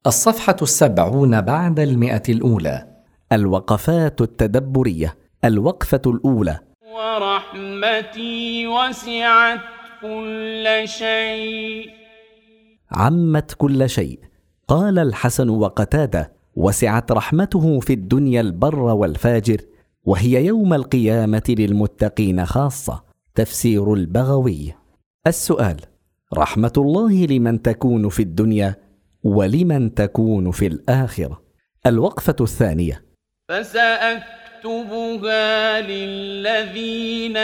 الصفحة 70 بعد 100. الوقفات التدبرية. الوقفة الأولى: ورحمتي وسعت كل شيء. عمت كل شيء. قال الحسن وقتادة: وسعت رحمته في الدنيا البر والفاجر، وهي يوم القيامة للمتقين خاصة. تفسير البغوي. السؤال: رحمة الله لمن تكون في الدنيا ولمن تكون في الآخرة؟ الوقفة الثانية: فسأكتبها للذين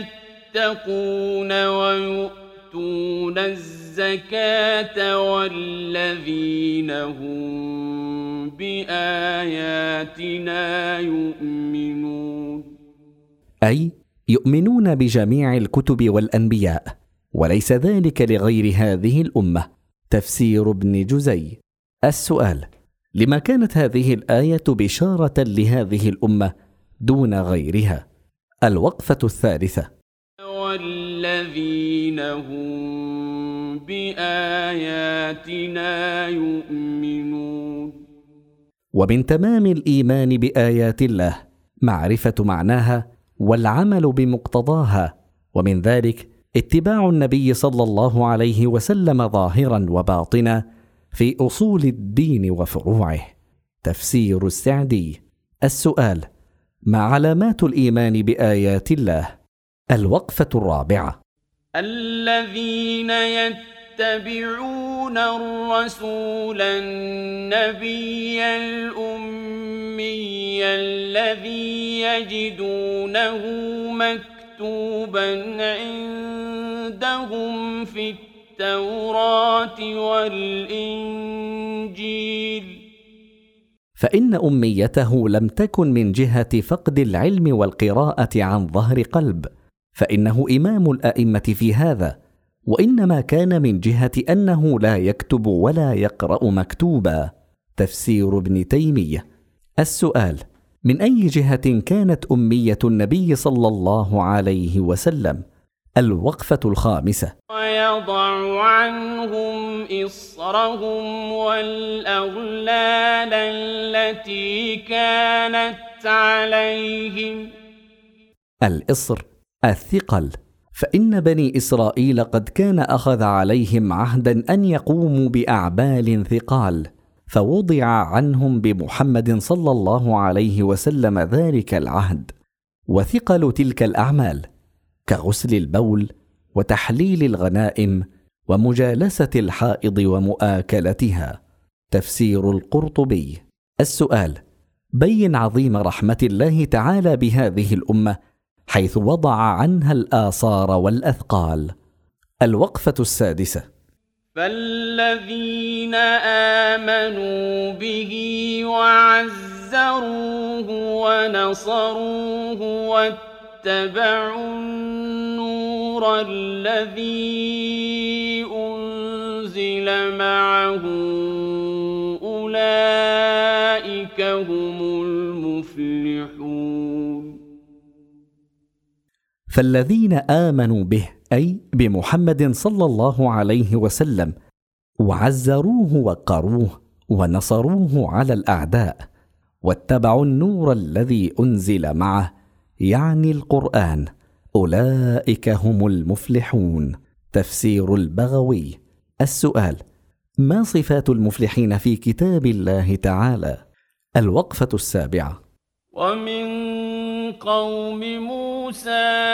يتقون ويؤتون الزكاة والذين هم بآياتنا يؤمنون. أي يؤمنون بجميع الكتب والأنبياء، وليس ذلك لغير هذه الأمة. تفسير ابن جزي. السؤال: لما كانت هذه الآية بشارة لهذه الأمة دون غيرها؟ الوقفة الثالثة: والذين هم بآياتنا يؤمنون. ومن تمام الإيمان بآيات الله معرفة معناها والعمل بمقتضاها، ومن ذلك اتباع النبي صلى الله عليه وسلم ظاهرا وباطنا في أصول الدين وفروعه. تفسير السعدي. السؤال: ما علامات الإيمان بآيات الله؟ الوقفة الرابعة: الذين يتبعون الرسول النبي الأمي الذي يجدونه مكتوبا عندهم في التوراة والإنجيل. فإن أميته لم تكن من جهة فقد العلم والقراءة عن ظهر قلب، فإنه إمام الأئمة في هذا، وإنما كان من جهة أنه لا يكتب ولا يقرأ مكتوبا. تفسير ابن تيمية. السؤال: من أي جهة كانت أمية النبي صلى الله عليه وسلم؟ الوقفة الخامسة: ويضع عنهم إصرهم والأغلال التي كانت عليهم. الإصر الثقل، فإن بني إسرائيل قد كان أخذ عليهم عهدا أن يقوموا بأعمال ثقال، فوضع عنهم بمحمد صلى الله عليه وسلم ذلك العهد. وثقل تلك الأعمال كغسل البول وتحليل الغنائم ومجالسة الحائض ومؤاكلتها. تفسير القرطبي. السؤال: بين عظيم رحمة الله تعالى بهذه الأمة حيث وضع عنها الآثار والأثقال. الوقفة السادسة: فالذين آمنوا به وعزروه ونصروه واتبعوا النور الذي أنزل معه أولئك هم المفلحون. فالذين آمنوا به أي بمحمد صلى الله عليه وسلم وعزروه وقروه ونصروه على الأعداء واتبعوا النور الذي أنزل معه يعني القرآن، أولئك هم المفلحون. تفسير البغوي. السؤال: ما صفات المفلحين في كتاب الله تعالى؟ الوقفة السابعة: ومن قوم موسى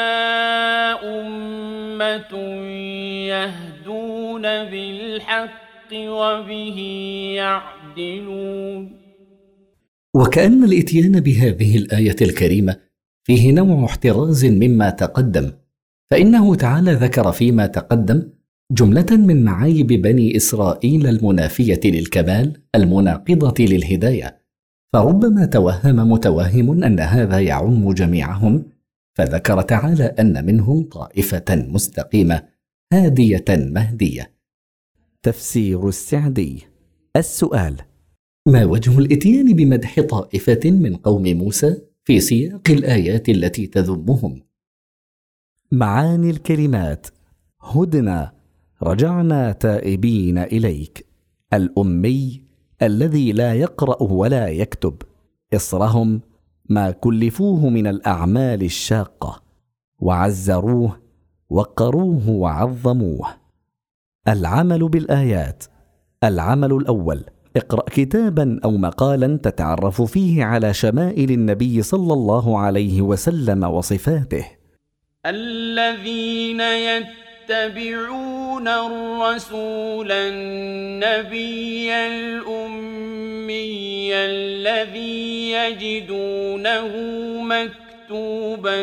أمة يهدون بالحق وبه يعدلون. وكأن الإتيان بهذه الآية الكريمة فيه نوع احتراز مما تقدم، فإنه تعالى ذكر فيما تقدم جملة من معايب بني إسرائيل المنافية للكمال المناقضة للهداية، فربما توهم متوهم أن هذا يعم جميعهم، فذكر تعالى أن منهم طائفة مستقيمة هادية مهدية. تفسير السعدي. السؤال: ما وجه الإتيان بمدح طائفة من قوم موسى في سياق الآيات التي تذمهم؟ معاني الكلمات: هدنا، رجعنا تائبين إليك. الأمي، الذي لا يقرأ ولا يكتب. إصرهم ما كلفوه من الأعمال الشاقة، وعزروه وقروه وعظموه. العمل بالآيات. العمل الأول: اقرأ كتابا أو مقالا تتعرف فيه على شمائل النبي صلى الله عليه وسلم وصفاته. الذين يتبعون الرسول النبي الأمي الذي يجدونه مكتوبا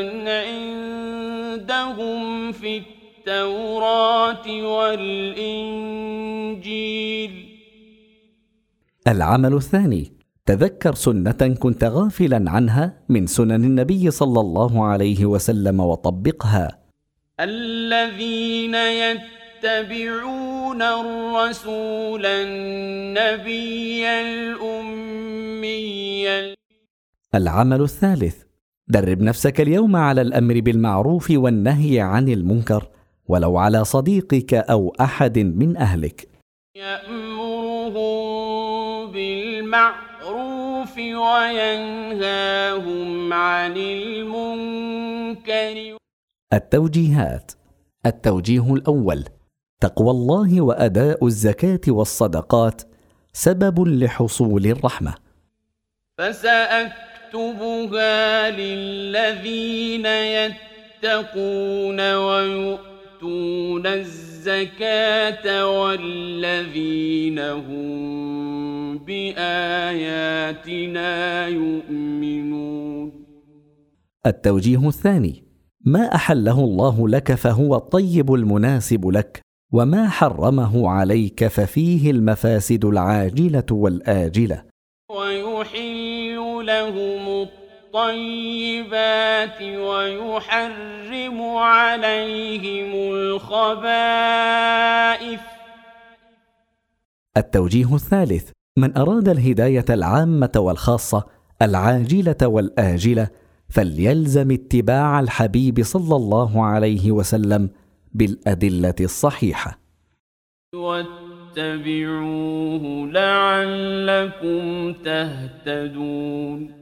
عندهم في التوراة والإنجيل. العمل الثاني: تذكر سنة كنت غافلا عنها من سنن النبي صلى الله عليه وسلم وطبقها. الذين يتبعون الرسول النبي الأمي. العمل الثالث: درب نفسك اليوم على الأمر بالمعروف والنهي عن المنكر، ولو على صديقك أو أحد من أهلك. يأمرهم بالمعروف وينهاهم عن المنكر. التوجيهات. التوجيه الأول: تقوى الله وأداء الزكاة والصدقات سبب لحصول الرحمة. فسأكتبها للذين يتقون ويؤتون الزكاة والذين هم بآياتنا يؤمنون. التوجيه الثاني: ما أحله الله لك فهو الطيب المناسب لك، وما حرمه عليك ففيه المفاسد العاجلة والآجلة. ويحل لهم الطيبات ويحرم عليهم الخبائث. التوجيه الثالث: من أراد الهداية العامة والخاصة العاجلة والآجلة فليلزم اتباع الحبيب صلى الله عليه وسلم بالأدلة الصحيحة. واتبعوه لعلكم تهتدون.